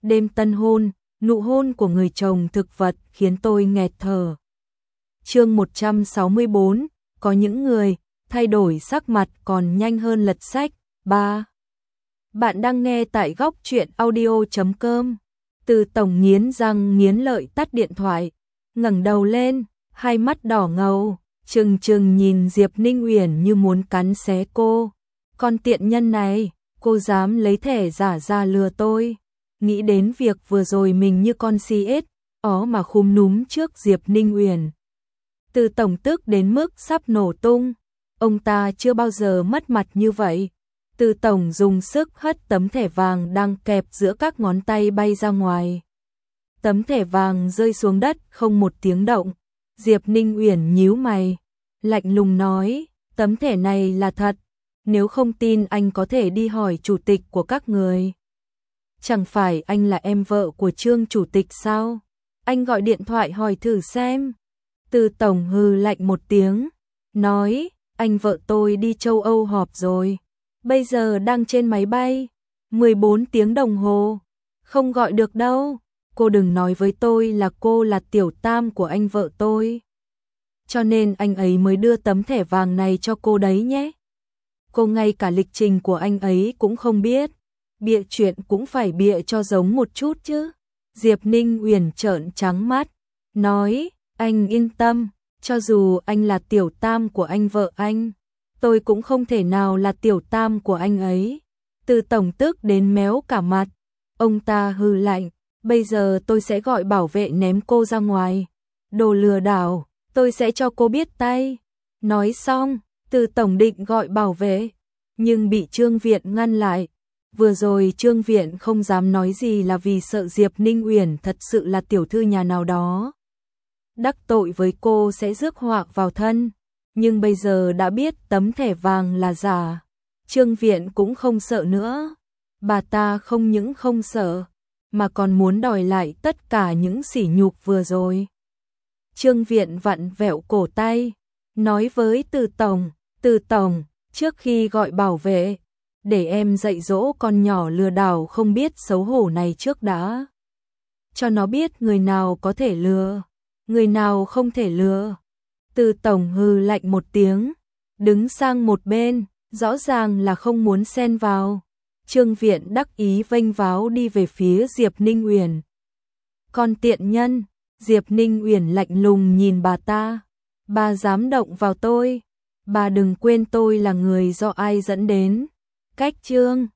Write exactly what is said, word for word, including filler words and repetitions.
đêm tân hôn, nụ hôn của người chồng thực vật khiến tôi nghẹt thở. Chương một trăm sáu mươi bốn, có những người thay đổi sắc mặt còn nhanh hơn lật sách. ba. Bạn đang nghe tại góc truyện audio chấm com. Từ Tổng nghiến răng nghiến lợi tắt điện thoại, ngẩng đầu lên, hai mắt đỏ ngầu, trừng trừng nhìn Diệp Ninh Uyển như muốn cắn xé cô. Con tiện nhân này, cô dám lấy thẻ giả ra lừa tôi. Nghĩ đến việc vừa rồi mình như con si ếch, ó mà khúm núm trước Diệp Ninh Uyển. Từ Tổng tức đến mức sắp nổ tung, ông ta chưa bao giờ mất mặt như vậy. Từ Tổng dùng sức hất tấm thẻ vàng đang kẹp giữa các ngón tay bay ra ngoài. Tấm thẻ vàng rơi xuống đất không một tiếng động. Diệp Ninh Uyển nhíu mày, lạnh lùng nói, tấm thẻ này là thật, nếu không tin anh có thể đi hỏi chủ tịch của các người. Chẳng phải anh là em vợ của Trương chủ tịch sao? Anh gọi điện thoại hỏi thử xem. Từ Tổng hừ lạnh một tiếng, nói, anh vợ tôi đi châu Âu họp rồi, bây giờ đang trên máy bay, mười bốn tiếng đồng hồ, không gọi được đâu. Cô đừng nói với tôi là cô là tiểu tam của anh vợ tôi. Cho nên anh ấy mới đưa tấm thẻ vàng này cho cô đấy nhé. Cô ngay cả lịch trình của anh ấy cũng không biết. Bịa chuyện cũng phải bịa cho giống một chút chứ. Diệp Ninh Uyển trợn trắng mắt, nói, anh yên tâm, cho dù anh là tiểu tam của anh vợ anh, tôi cũng không thể nào là tiểu tam của anh ấy. Từ Tổng tức đến méo cả mặt, ông ta hừ lạnh, bây giờ tôi sẽ gọi bảo vệ ném cô ra ngoài. Đồ lừa đảo, tôi sẽ cho cô biết tay. Nói xong, Từ Tổng định gọi bảo vệ, nhưng bị Trương Viện ngăn lại. Vừa rồi Trương Viện không dám nói gì là vì sợ Diệp Ninh Uyển thật sự là tiểu thư nhà nào đó. Đắc tội với cô sẽ rước họa vào thân, nhưng bây giờ đã biết tấm thẻ vàng là giả. Trương Viện cũng không sợ nữa. Bà ta không những không sợ, mà còn muốn đòi lại tất cả những sỉ nhục vừa rồi. Trương Viện vặn vẹo cổ tay, nói với Từ Tổng, Từ Tổng, trước khi gọi bảo vệ, để em dạy dỗ con nhỏ lừa đảo không biết xấu hổ này trước đã. Cho nó biết người nào có thể lừa, người nào không thể lừa. Từ Tổng hừ lạnh một tiếng, đứng sang một bên, rõ ràng là không muốn xen vào. Trương Viện đắc ý vênh váo đi về phía Diệp Ninh Uyển. Con tiện nhân, Diệp Ninh Uyển lạnh lùng nhìn bà ta. Bà dám động vào tôi, bà đừng quên tôi là người do ai dẫn đến. Cách Trương